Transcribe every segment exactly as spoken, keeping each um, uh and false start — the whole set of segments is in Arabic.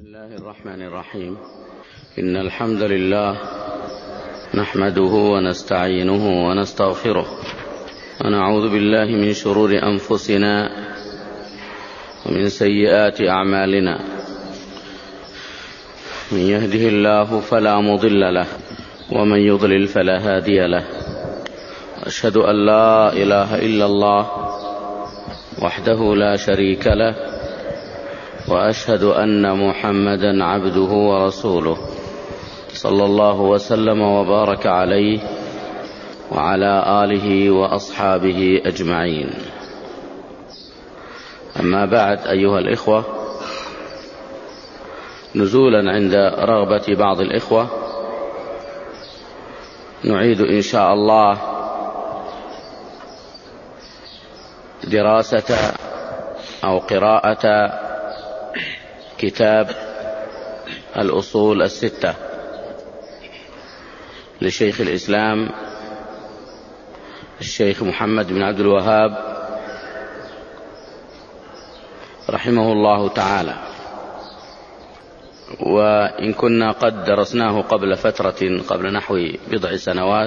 الله الرحمن الرحيم. إن الحمد لله نحمده ونستعينه ونستغفره ونعوذ بالله من شرور أنفسنا ومن سيئات أعمالنا. من يهده الله فلا مضل له ومن يضلل فلا هادي له. أشهد أن لا إله إلا الله وحده لا شريك له، وأشهد أن محمدا عبده ورسوله، صلى الله وسلم وبارك عليه وعلى آله وأصحابه أجمعين. أما بعد، أيها الإخوة، نزولا عند رغبة بعض الإخوة نعيد إن شاء الله دراسة أو قراءة كتاب الأصول الستة لشيخ الإسلام الشيخ محمد بن عبد الوهاب رحمه الله تعالى. وإن كنا قد درسناه قبل فترة، قبل نحو بضع سنوات،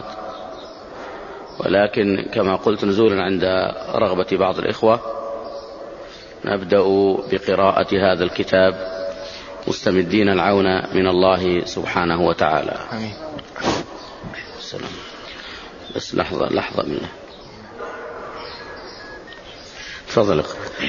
ولكن كما قلت نزولا عند رغبة بعض الإخوة نبدأ بقراءة هذا الكتاب مستمدين العون من الله سبحانه وتعالى. آمين. السلام. بس لحظة لحظة منه. تفضل.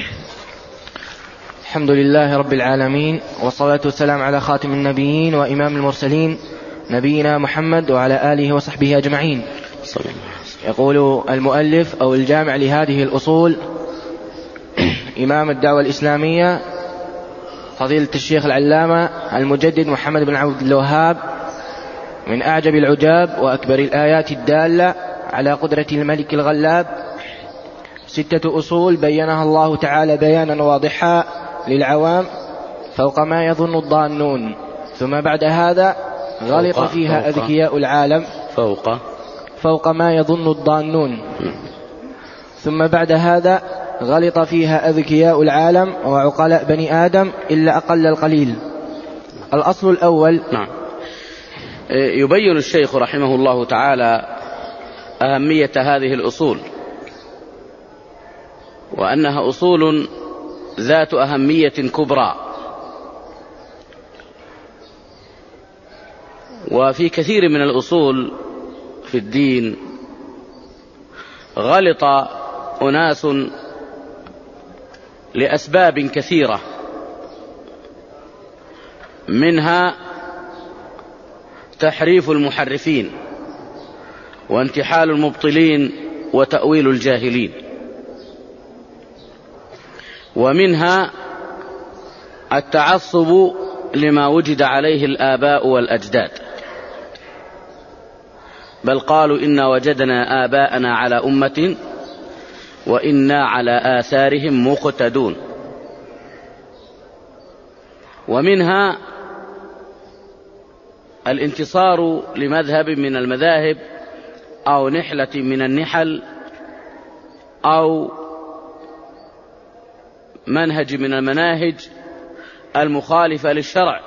الحمد لله رب العالمين، والصلاة والسلام على خاتم النبيين وإمام المرسلين نبينا محمد وعلى آله وصحبه أجمعين. يقول المؤلف أو الجامع لهذه الأصول إمام الدعوة الإسلامية فضيلة الشيخ العلامة المجدد محمد بن عبد الوهاب: من أعجب العجاب وأكبر الآيات الدالة على قدرة الملك الغلاب ستة أصول بينها الله تعالى بيانا واضحا للعوام فوق ما يظن الضانون، ثم بعد هذا غلط فيها أذكياء العالم فوق فوق ما يظن الضانون ثم بعد هذا غلط فيها أذكياء العالم وعقلاء بني آدم إلا أقل القليل. الأصل الأول. نعم. يبين الشيخ رحمه الله تعالى أهمية هذه الأصول، وأنها أصول ذات أهمية كبرى. وفي كثير من الأصول في الدين غلط أناس لأسباب كثيرة، منها تحريف المحرفين وانتحال المبطلين وتأويل الجاهلين، ومنها التعصب لما وجد عليه الآباء والأجداد، بل قالوا إنا وجدنا آباءنا على أمة وإنا على آثارهم مقتدون. ومنها الانتصار لمذهب من المذاهب أو نحلة من النحل أو منهج من المناهج المخالفة للشرع،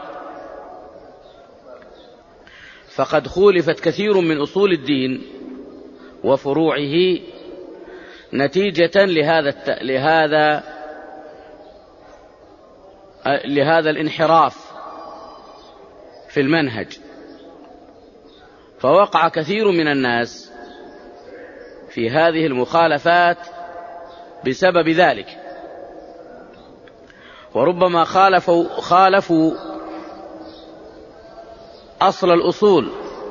فقد خولفت كثير من أصول الدين وفروعه نتيجة لهذا لهذا لهذا الانحراف في المنهج، فوقع كثير من الناس في هذه المخالفات بسبب ذلك، وربما خالفوا خالفوا أصل الأصول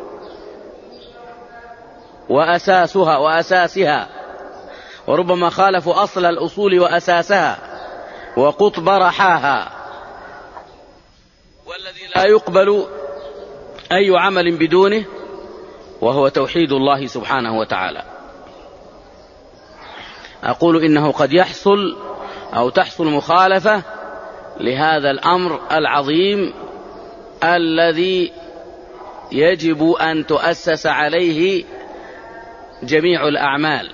وأساسها وأساسها وربما خالفوا أصل الأصول وأساسها وقطب رحاها، والذي لا يقبل أي عمل بدونه، وهو توحيد الله سبحانه وتعالى. أقول إنه قد يحصل أو تحصل مخالفة لهذا الأمر العظيم الذي يجب أن تؤسس عليه جميع الأعمال،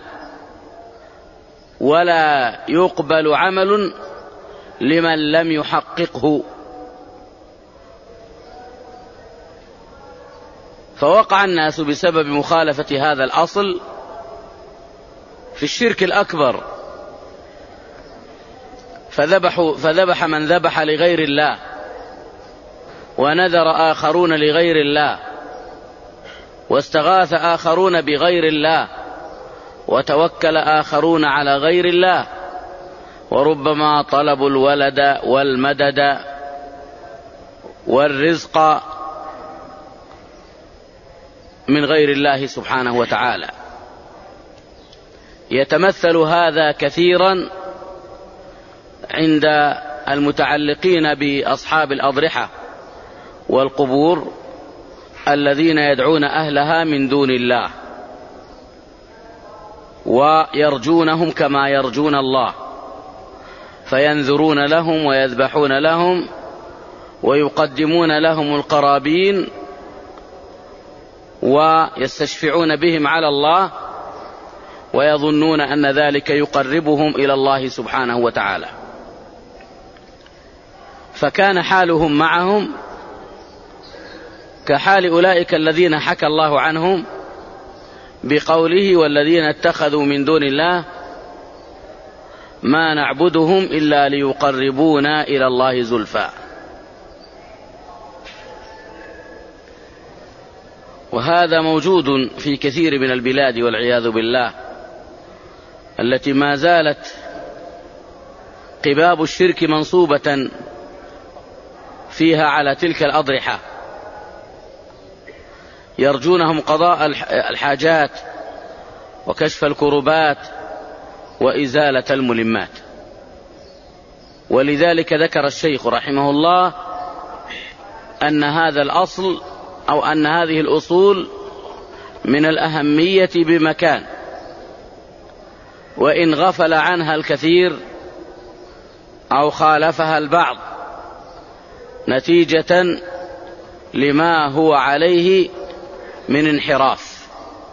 ولا يقبل عمل لمن لم يحققه فوقع الناس بسبب مخالفة هذا الأصل في الشرك الأكبر، فذبحوا فذبح من ذبح لغير الله، ونذر آخرون لغير الله، واستغاث آخرون بغير الله، وتوكل آخرون على غير الله، وربما طلبوا الولد والمدد والرزق من غير الله سبحانه وتعالى. يتمثل هذا كثيرا عند المتعلقين بأصحاب الأضرحة والقبور الذين يدعون أهلها من دون الله ويرجونهم كما يرجون الله، فينذرون لهم ويذبحون لهم ويقدمون لهم القرابين ويستشفعون بهم على الله، ويظنون أن ذلك يقربهم إلى الله سبحانه وتعالى. فكان حالهم معهم كحال أولئك الذين حكى الله عنهم بقوله: والذين اتخذوا من دون الله ما نعبدهم إلا ليقربونا إلى الله زلفى. وهذا موجود في كثير من البلاد والعياذ بالله، التي ما زالت قباب الشرك منصوبة فيها على تلك الأضرحة، يرجونهم قضاء الحاجات وكشف الكربات وإزالة الملمات. ولذلك ذكر الشيخ رحمه الله أن هذا الأصل أو أن هذه الأصول من الأهمية بمكان، وإن غفل عنها الكثير أو خالفها البعض نتيجة لما هو عليه من انحراف،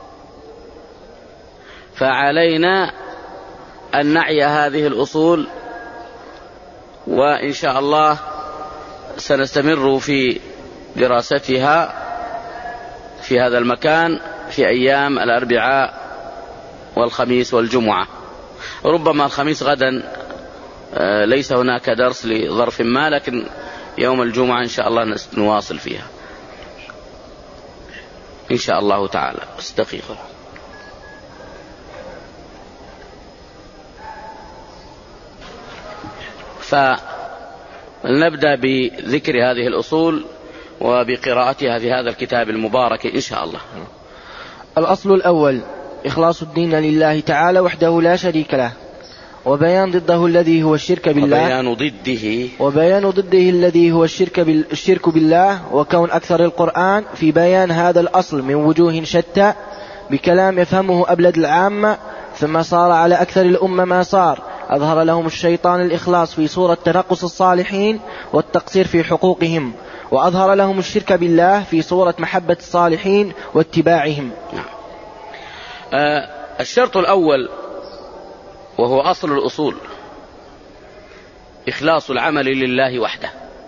فعلينا أن نعي هذه الأصول، وإن شاء الله سنستمر في دراستها في هذا المكان في أيام الأربعاء والخميس والجمعة. ربما الخميس غدا ليس هناك درس لظرف ما، لكن يوم الجمعة إن شاء الله نواصل فيها إن شاء الله تعالى. بس دقيقة. فلنبدأ بذكر هذه الأصول وبقراءتها في هذا الكتاب المبارك إن شاء الله. الأصل الأول: إخلاص الدين لله تعالى وحده لا شريك له، وبيان ضده الذي هو الشرك بالله وبيان ضده وبيان ضده الذي هو الشرك الشرك بالله، وكون أكثر القرآن في بيان هذا الأصل من وجوه شتى بكلام يفهمه أبلد العامة، ثم صار على أكثر الأمة ما صار. أظهر لهم الشيطان الإخلاص في صورة تنقص الصالحين والتقصير في حقوقهم، وأظهر لهم الشرك بالله في صورة محبة الصالحين واتباعهم. نعم. آه الشرط الأول وهو أصل الأصول: إخلاص العمل لله وحده،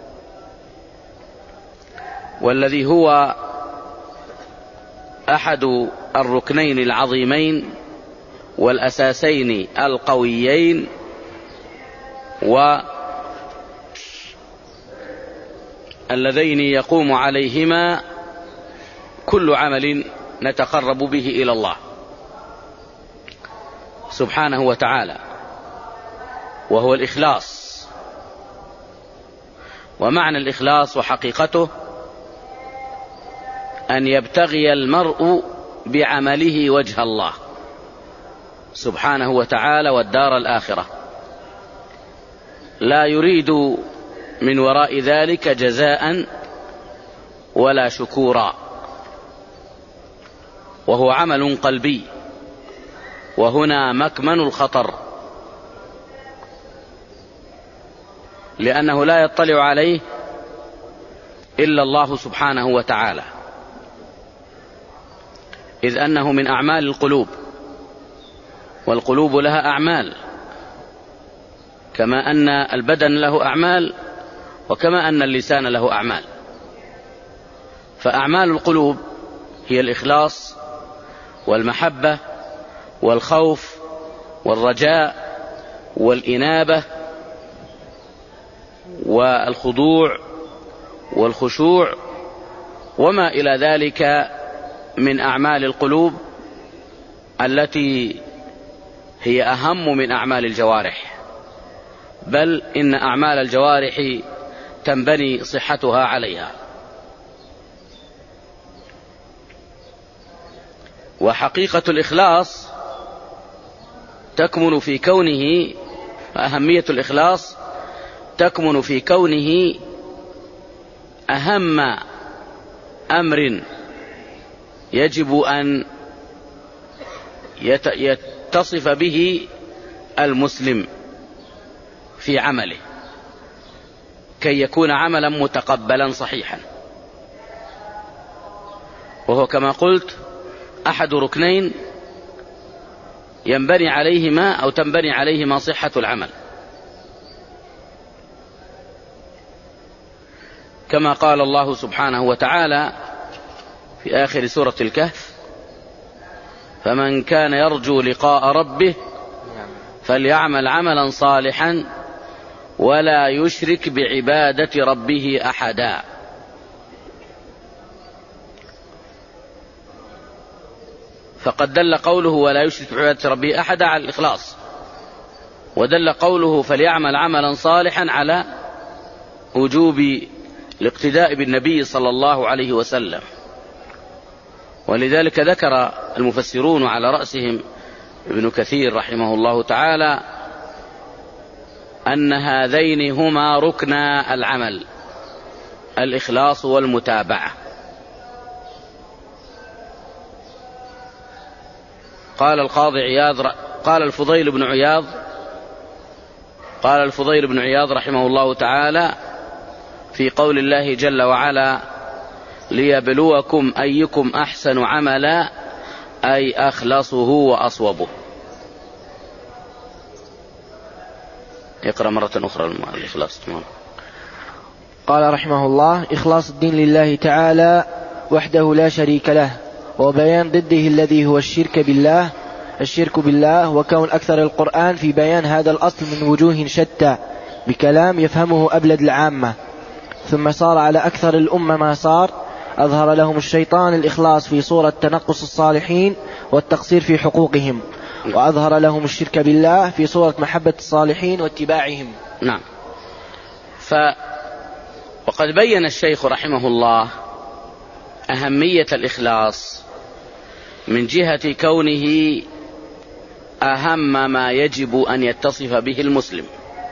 والذي هو أحد الركنين العظيمين والأساسين القويين واللذين يقوم عليهما كل عمل نتقرب به إلى الله سبحانه وتعالى، وهو الإخلاص. ومعنى الإخلاص وحقيقته أن يبتغي المرء بعمله وجه الله سبحانه وتعالى والدار الآخرة، لا يريد من وراء ذلك جزاء ولا شكورا، وهو عمل قلبي، وهنا مكمن الخطر، لأنه لا يطلع عليه إلا الله سبحانه وتعالى، إذ أنه من أعمال القلوب، والقلوب لها أعمال كما أن البدن له أعمال، وكما أن اللسان له أعمال. فأعمال القلوب هي الإخلاص والمحبة والخوف والرجاء والإنابة والخضوع والخشوع وما إلى ذلك من أعمال القلوب التي هي أهم من أعمال الجوارح، بل إن أعمال الجوارح تنبني صحتها عليها. وحقيقة الإخلاص تكمن في كونه، أهمية الإخلاص تكمن في كونه أهم أمر يجب أن يتصف به المسلم في عمله كي يكون عملا متقبلا صحيحا، وهو كما قلت أحد ركنين ينبني عليهما أو تنبني عليهما صحة العمل، كما قال الله سبحانه وتعالى في آخر سورة الكهف: فمن كان يرجو لقاء ربه فليعمل عملا صالحا ولا يشرك بعبادة ربه أحدا. فقد دل قوله ولا يشرك بعبادة ربه أحدا على الإخلاص، ودل قوله فليعمل عملا صالحا على وجوب الاقتداء بالنبي صلى الله عليه وسلم. ولذلك ذكر المفسرون على رأسهم ابن كثير رحمه الله تعالى أن هذين هما ركنا العمل، الإخلاص والمتابعة. قال القاضي عياض قال الفضيل بن عياض قال الفضيل بن عياض رحمه الله تعالى في قول الله جل وعلا: ليبلوكم أيكم أحسن عملا، أي أخلصه وأصوبه. اقرأ مرة أخرى الإخلاص. قال رحمه الله: إخلاص الدين لله تعالى وحده لا شريك له، وبيان ضده الذي هو الشرك بالله الشرك بالله وكون أكثر القرآن في بيان هذا الأصل من وجوه شتى بكلام يفهمه أبلد العامة. ثم صار على أكثر الأمة ما صار، أظهر لهم الشيطان الإخلاص في صورة تنقص الصالحين والتقصير في حقوقهم، وأظهر لهم الشرك بالله في صورة محبة الصالحين واتباعهم. نعم. ف وقد بين الشيخ رحمه الله أهمية الإخلاص من جهة كونه أهم ما يجب أن يتصف به المسلم،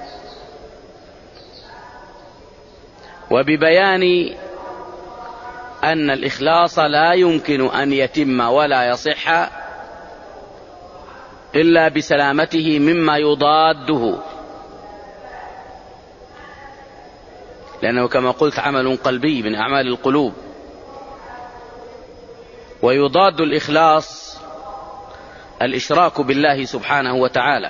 وببيان أن الإخلاص لا يمكن أن يتم ولا يصح إلا بسلامته مما يضاده، لأنه كما قلت عمل قلبي من أعمال القلوب، ويضاد الإخلاص الإشراك بالله سبحانه وتعالى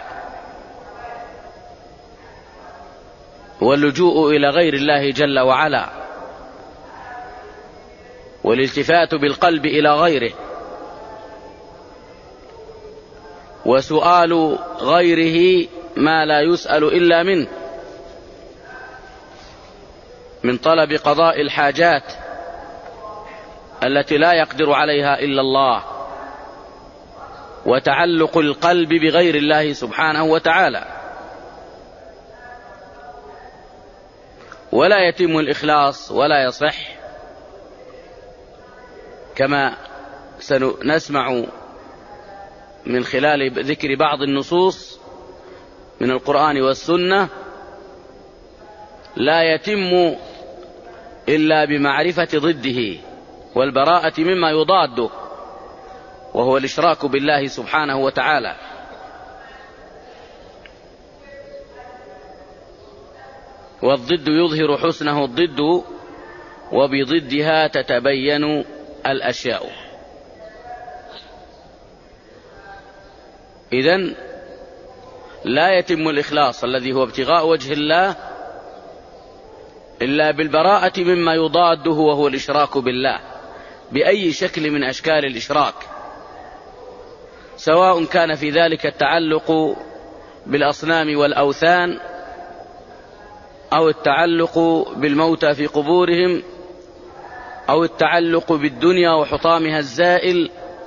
واللجوء إلى غير الله جل وعلا والالتفات بالقلب إلى غيره وسؤال غيره ما لا يسأل إلا منه من طلب قضاء الحاجات التي لا يقدر عليها إلا الله، وتعلق القلب بغير الله سبحانه وتعالى. ولا يتم الإخلاص ولا يصح كما سنسمع من خلال ذكر بعض النصوص من القرآن والسنة، لا يتم إلا بمعرفة ضده والبراءة مما يضاده، وهو الإشراك بالله سبحانه وتعالى. والضد يظهر حسنه الضد، وبضدها تتبين الأشياء. إذن لا يتم الإخلاص الذي هو ابتغاء وجه الله إلا بالبراءة مما يضاده، وهو الإشراك بالله بأي شكل من أشكال الإشراك، سواء كان في ذلك التعلق بالأصنام والأوثان أو التعلق بالموتى في قبورهم أو التعلق بالدنيا وحطامها الزائل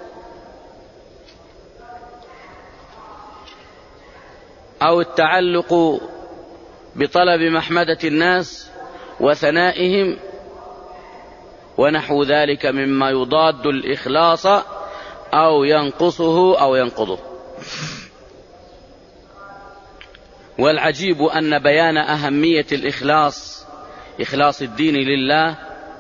أو التعلق بطلب محمدة الناس وثنائهم ونحو ذلك مما يضاد الإخلاص أو ينقصه أو ينقضه. والعجيب أن بيان أهمية الإخلاص، إخلاص الدين لله،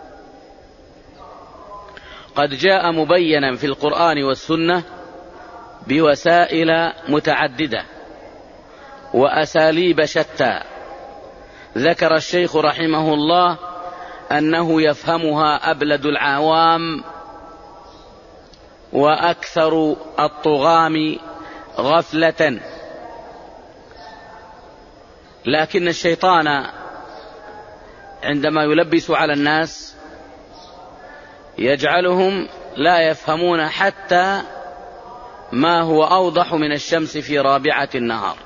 قد جاء مبينا في القرآن والسنة بوسائل متعددة وأساليب شتى. ذكر الشيخ رحمه الله أنه يفهمها أبلد العوام وأكثر الطغام غفلة، لكن الشيطان عندما يلبس على الناس يجعلهم لا يفهمون حتى ما هو أوضح من الشمس في رابعة النهار،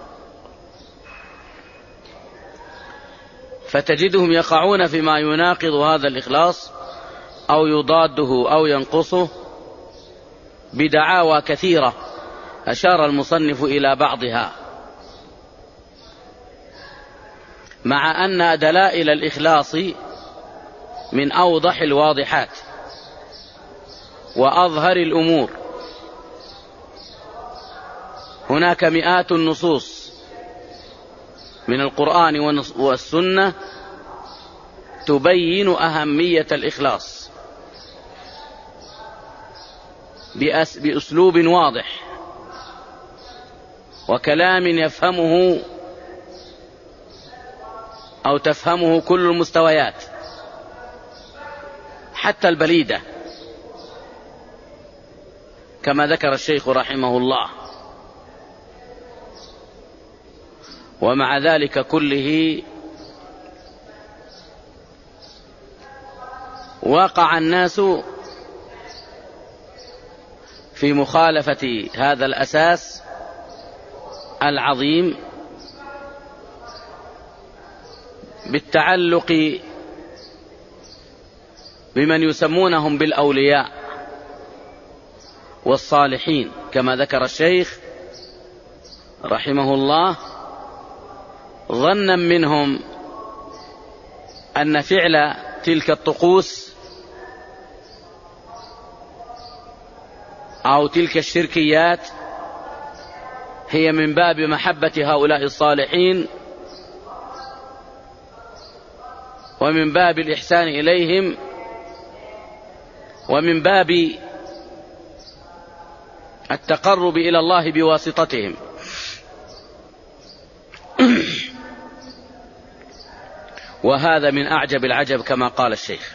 فتجدهم يقعون فيما يناقض هذا الإخلاص أو يضاده أو ينقصه بدعاوى كثيرة أشار المصنف إلى بعضها، مع أن دلائل الإخلاص من أوضح الواضحات وأظهر الأمور. هناك مئات النصوص من القرآن والسنة تبين أهمية الإخلاص بأسلوب واضح وكلام يفهمه أو تفهمه كل المستويات حتى البليدة، كما ذكر الشيخ رحمه الله. ومع ذلك كله وقع الناس في مخالفة هذا الأساس العظيم بالتعلق بمن يسمونهم بالأولياء والصالحين، كما ذكر الشيخ رحمه الله، ظنا منهم أن فعل تلك الطقوس أو تلك الشركيات هي من باب محبة هؤلاء الصالحين ومن باب الإحسان إليهم ومن باب التقرب إلى الله بواسطتهم. وهذا من أعجب العجب كما قال الشيخ.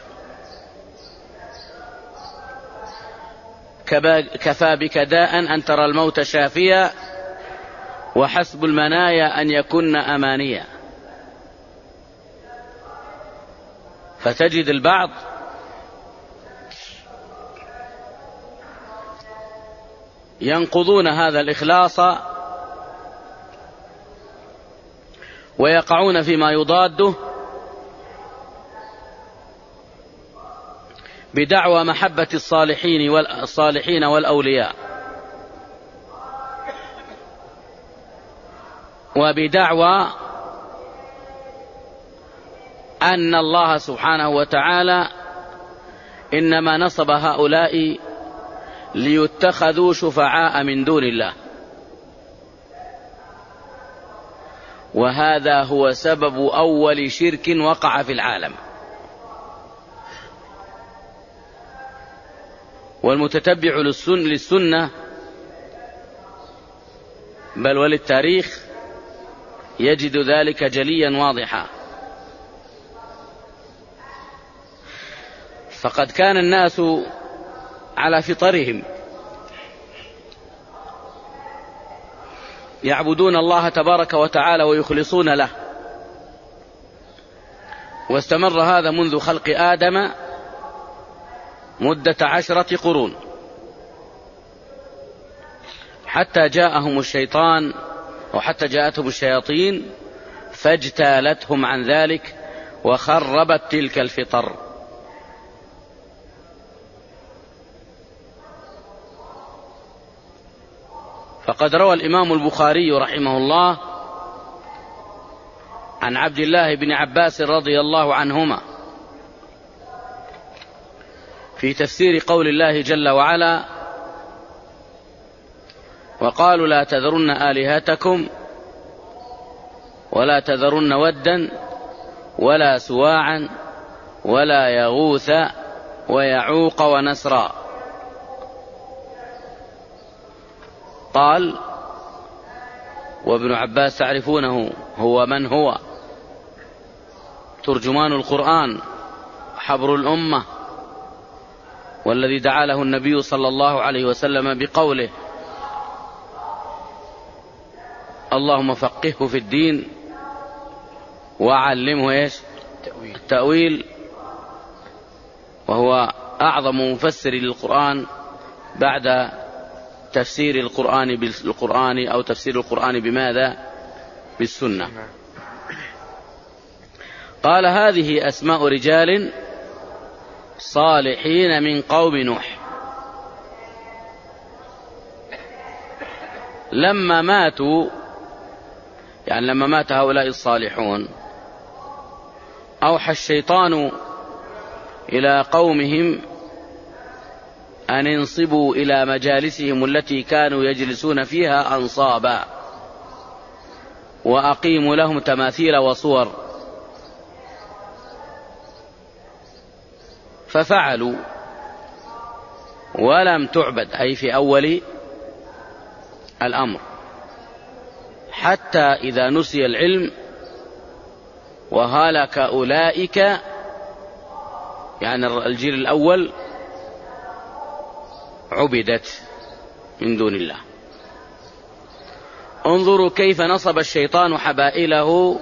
كفى بك داء أن ترى الموت شافيا وحسب المنايا أن يكن أمانيا. فتجد البعض ينقضون هذا الإخلاص ويقعون فيما يضاده بدعوى محبة الصالحين والصالحين والأولياء، وبدعوى أن الله سبحانه وتعالى إنما نصب هؤلاء ليتخذوا شفعاء من دون الله، وهذا هو سبب أول شرك وقع في العالم. والمتتبع للسنة بل وللتاريخ يجد ذلك جليا واضحا. فقد كان الناس على فطرهم يعبدون الله تبارك وتعالى ويخلصون له، واستمر هذا منذ خلق آدم مدة عشرة قرون، حتى جاءهم الشيطان أو حتى جاءتهم الشياطين فاجتالتهم عن ذلك وخربت تلك الفطر. فقد روى الإمام البخاري رحمه الله عن عبد الله بن عباس رضي الله عنهما في تفسير قول الله جل وعلا: وقالوا لا تذرن آلهتكم ولا تذرن ودا ولا سواعا ولا يغوث ويعوق ونسرا. قال: وابن عباس تعرفونه، هو من هو؟ ترجمان القرآن، حبر الأمة، والذي دعا له النبي صلى الله عليه وسلم بقوله: اللهم فقهه في الدين وعلمه إيش؟ التأويل. وهو أعظم مفسر للقرآن بعد تفسير القرآن بالقرآن أو تفسير القرآن بماذا؟ بالسنة. قال: هذه أسماء رجال صالحين من قوم نوح لما ماتوا، يعني لما مات هؤلاء الصالحون أوحى الشيطان إلى قومهم أن ينصبوا إلى مجالسهم التي كانوا يجلسون فيها أنصابا، وأقيموا لهم تماثيل وصور، ففعلوا ولم تعبد، أي في أول الأمر، حتى إذا نسي العلم وهلك أولئك، يعني الجيل الأول، عبدت من دون الله. انظروا كيف نصب الشيطان حبائله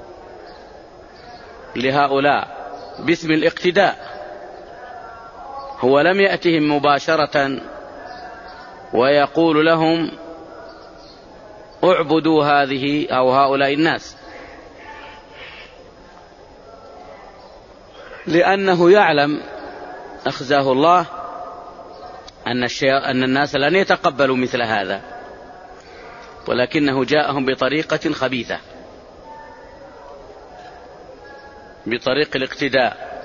لهؤلاء باسم الاقتداء. هو لم يأتهم مباشرة ويقول لهم اعبدوا هذه أو هؤلاء الناس، لأنه يعلم أخزاه الله أن, أن الناس لن يتقبلوا مثل هذا، ولكنه جاءهم بطريقة خبيثة، بطريق الاقتداء،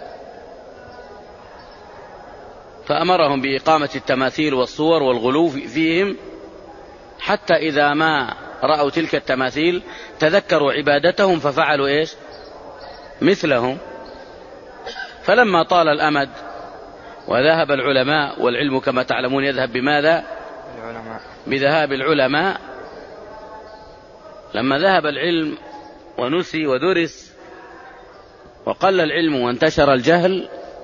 فأمرهم بإقامة التماثيل والصور والغلو فيهم، حتى إذا ما رأوا تلك التماثيل تذكروا عبادتهم ففعلوا إيش؟ مثلهم. فلما طال الأمد وذهب العلماء، والعلم كما تعلمون يذهب بماذا؟ العلماء. بذهاب العلماء. لما ذهب العلم ونسي ودرس وقل العلم وانتشر الجهل،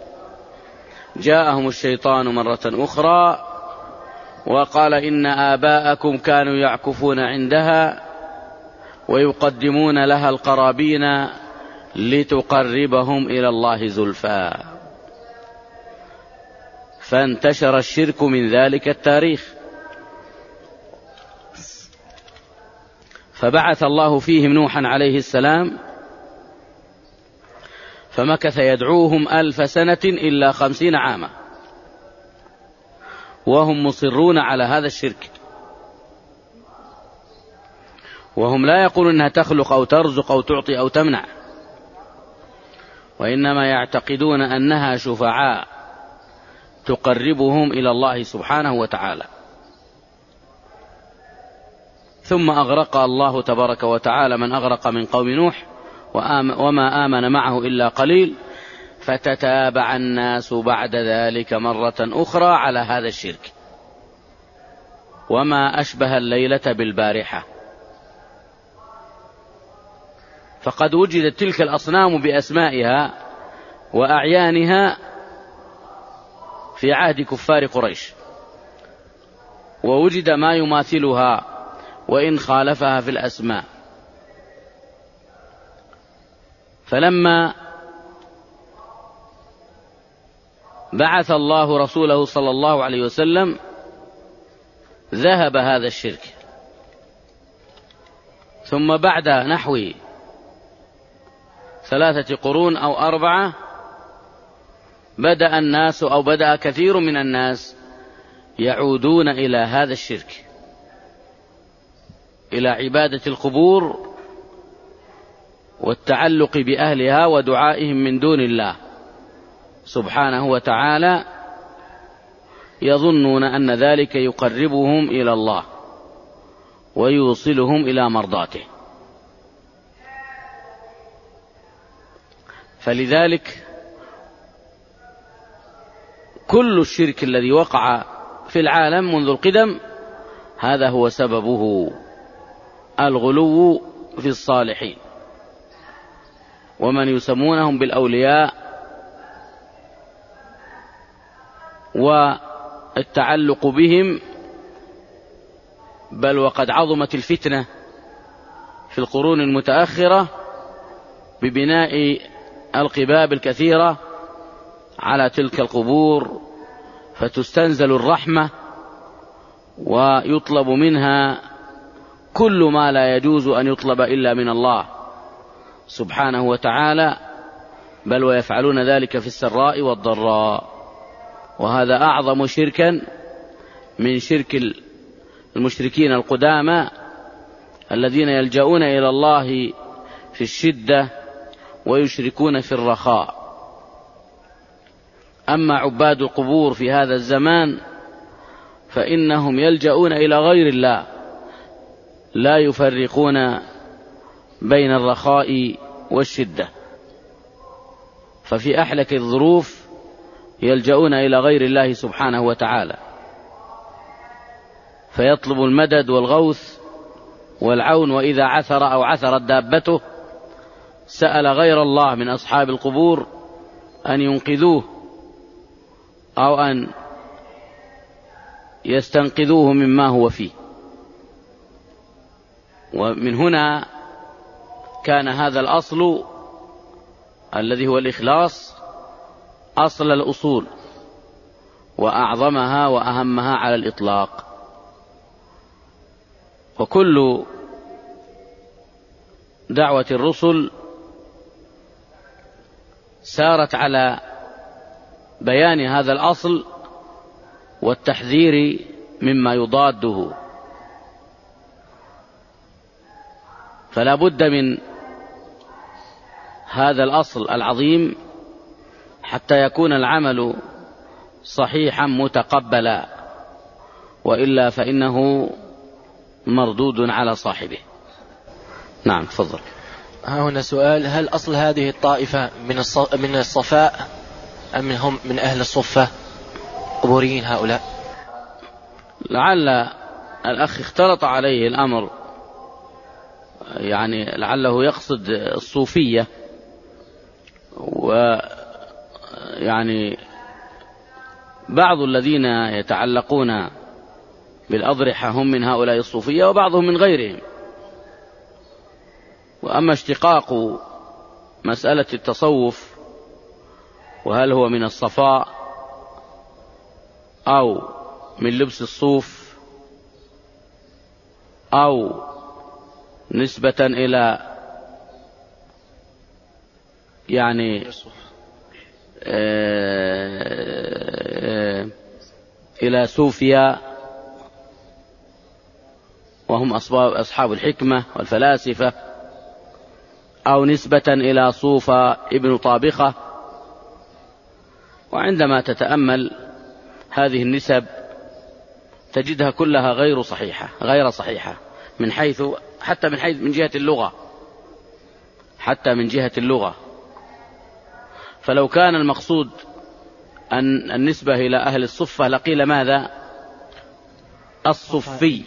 جاءهم الشيطان مرة أخرى وقال: إن آباءكم كانوا يعكفون عندها ويقدمون لها القرابين لتقربهم إلى الله زلفى. فانتشر الشرك من ذلك التاريخ، فبعث الله فيهم نوحا عليه السلام، فمكث يدعوهم ألف سنة إلا خمسين عاما وهم مصرون على هذا الشرك، وهم لا يقولون أنها تخلق أو ترزق أو تعطي أو تمنع، وإنما يعتقدون أنها شفعاء تقربهم إلى الله سبحانه وتعالى. ثم أغرق الله تبارك وتعالى من أغرق من قوم نوح، وما آمن معه إلا قليل، فتتابع الناس بعد ذلك مرة أخرى على هذا الشرك، وما أشبه الليلة بالبارحة. فقد وجدت تلك الأصنام بأسمائها وأعيانها في عهد كفار قريش، ووجد ما يماثلها وإن خالفها في الأسماء. فلما بعث الله رسوله صلى الله عليه وسلم ذهب هذا الشرك. ثم بعد نحو ثلاثة قرون أو أربعة بدأ الناس أو بدأ كثير من الناس يعودون إلى هذا الشرك، إلى عبادة القبور والتعلق بأهلها ودعائهم من دون الله سبحانه وتعالى، يظنون أن ذلك يقربهم إلى الله ويوصلهم إلى مرضاته. فلذلك كل الشرك الذي وقع في العالم منذ القدم هذا هو سببه الغلو في الصالحين ومن يسمونهم بالأولياء والتعلق بهم. بل وقد عظمت الفتنة في القرون المتأخرة ببناء القباب الكثيرة على تلك القبور، فتستنزل الرحمة ويطلب منها كل ما لا يجوز أن يطلب إلا من الله سبحانه وتعالى، بل ويفعلون ذلك في السراء والضراء. وهذا أعظم شركا من شرك المشركين القدامى الذين يلجؤون إلى الله في الشدة ويشركون في الرخاء. أما عباد القبور في هذا الزمان فإنهم يلجؤون إلى غير الله، لا يفرقون بين الرخاء والشدة، ففي أحلك الظروف يلجؤون إلى غير الله سبحانه وتعالى، فيطلب المدد والغوث والعون. وإذا عثر أو عثرت دابته سأل غير الله من أصحاب القبور أن ينقذوه أو أن يستنقذوه مما هو فيه. ومن هنا كان هذا الأصل الذي هو الإخلاص أصل الأصول وأعظمها وأهمها على الإطلاق. وكل دعوة الرسل سارت على بيان هذا الأصل والتحذير مما يضاده. فلا بد من هذا الأصل العظيم حتى يكون العمل صحيحا متقبلا، وإلا فإنه مردود على صاحبه. نعم تفضل. ها هنا سؤال: هل أصل هذه الطائفة من من الصفاء أم هم من أهل الصفة قبوريين هؤلاء؟ لعل الأخ اختلط عليه الأمر، يعني لعله يقصد الصوفية، ويعني بعض الذين يتعلقون بالأضرحة هم من هؤلاء الصوفية وبعضهم من غيرهم. وأما اشتقاق مسألة التصوف وهل هو من الصفاء أو من لبس الصوف أو نسبة إلى يعني إلى صوفيا وهم أصحاب الحكمة والفلاسفة، أو نسبة إلى صوفى ابن طابخة. وعندما تتأمل هذه النسب تجدها كلها غير صحيحة غير صحيحة من حيث حتى من حيث من جهة اللغة حتى من جهة اللغة. فلو كان المقصود أن النسبة إلى أهل الصفة لقيل ماذا؟ الصفي.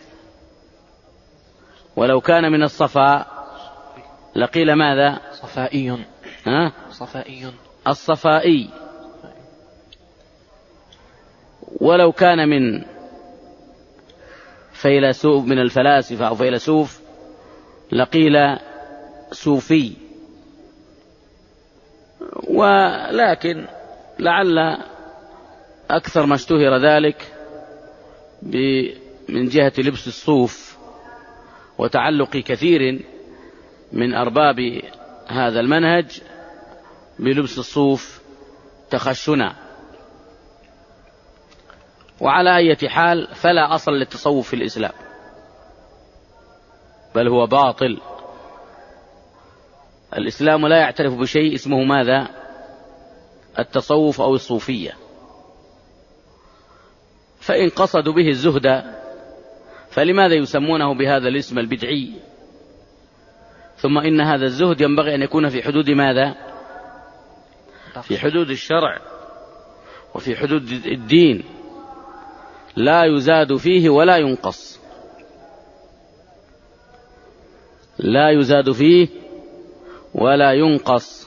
ولو كان من الصفاء لقيل ماذا؟ صفائي. ها؟ صفائي. الصفائي. ولو كان من فيلسوف من الفلاسفة أو فيلسوف لقيل صوفي. ولكن لعل أكثر ما اشتهر ذلك من جهة لبس الصوف وتعلق كثير من أرباب هذا المنهج بلبس الصوف تخشنا. وعلى أي حال فلا أصل للتصوف في الإسلام، بل هو باطل. الإسلام لا يعترف بشيء اسمه ماذا؟ التصوف أو الصوفية. فإن قصدوا به الزهد فلماذا يسمونه بهذا الاسم البدعي؟ ثم إن هذا الزهد ينبغي أن يكون في حدود ماذا؟ في حدود الشرع وفي حدود الدين، لا يزاد فيه ولا ينقص، لا يزاد فيه ولا ينقص.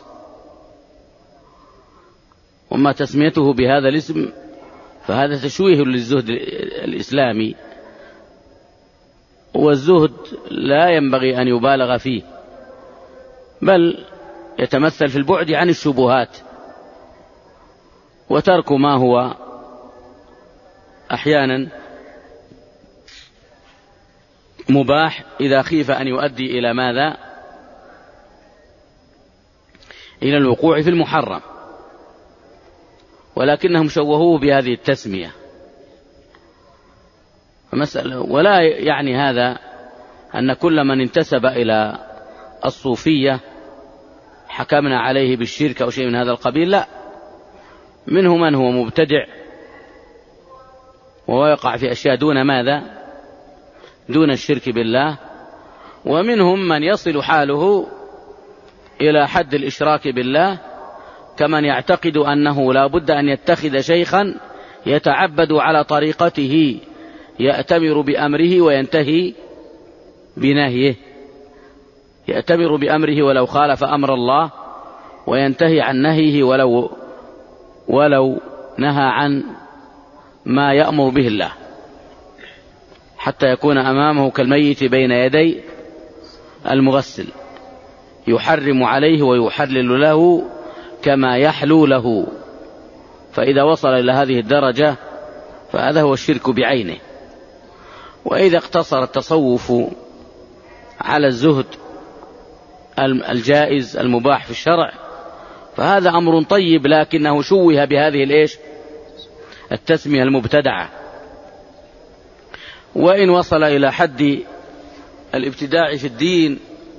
وما تسميته بهذا الاسم فهذا تشويه للزهد الإسلامي، والزهد لا ينبغي أن يبالغ فيه، بل يتمثل في البعد عن الشبهات وترك ما هو أحيانا مباح إذا خيف أن يؤدي إلى ماذا؟ إلى الوقوع في المحرم. ولكنهم شوهوه بهذه التسمية. فمسألة ولا يعني هذا أن كل من انتسب إلى الصوفية حكمنا عليه بالشرك أو شيء من هذا القبيل، لا، منه من هو مبتدع ويقع في أشياء دون ماذا؟ دون الشرك بالله، ومنهم من يصل حاله إلى حد الإشراك بالله، كمن يعتقد أنه لا بد أن يتخذ شيخا يتعبد على طريقته يأتمر بأمره وينتهي بنهيه، يأتمر بأمره ولو خالف أمر الله، وينتهي عن نهيه ولو ولو نهى عن ما يأمر به الله، حتى يكون أمامه كالميت بين يدي المغسل، يحرم عليه ويحلل له كما يحلو له. فإذا وصل إلى هذه الدرجة فهذا هو الشرك بعينه. وإذا اقتصر التصوف على الزهد الجائز المباح في الشرع فهذا أمر طيب، لكنه شوه بهذه الإيش؟ التسمية المبتدعة. وإن وصل إلى حد الابتداع في الدين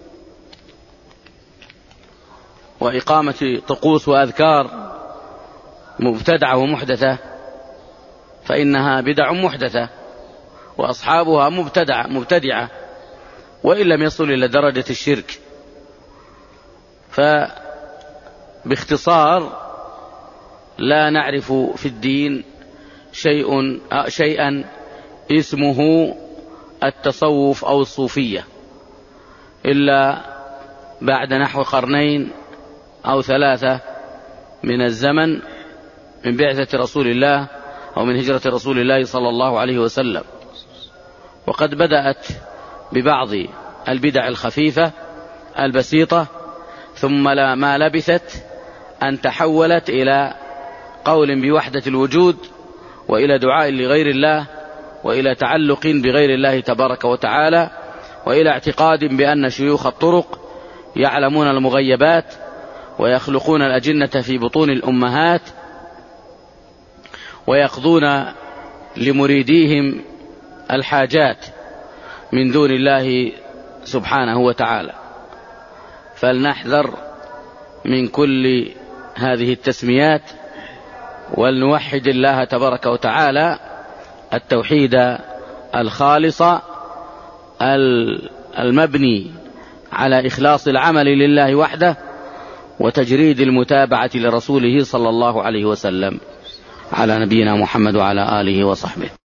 وإقامة طقوس وأذكار مبتدعة ومحدثة فإنها بدع محدثة وأصحابها مبتدعة مبتدعة وإن لم يصل إلى درجة الشرك. فباختصار لا نعرف في الدين شيء شيئا اسمه التصوف أو الصوفية إلا بعد نحو قرنين أو ثلاثة من الزمن من بعثة رسول الله أو من هجرة رسول الله صلى الله عليه وسلم. وقد بدأت ببعض البدع الخفيفة البسيطة، ثم لا ما لبثت أن تحولت إلى قول بوحدة الوجود، وإلى دعاء لغير الله، وإلى تعلق بغير الله تبارك وتعالى، وإلى اعتقاد بأن شيوخ الطرق يعلمون المغيبات ويخلقون الأجنة في بطون الأمهات ويقضون لمريديهم الحاجات من دون الله سبحانه وتعالى. فلنحذر من كل هذه التسميات ولنوحد الله تبارك وتعالى التوحيد الخالص المبني على إخلاص العمل لله وحده وتجريد المتابعة لرسوله صلى الله عليه وسلم. على نبينا محمد وعلى آله وصحبه.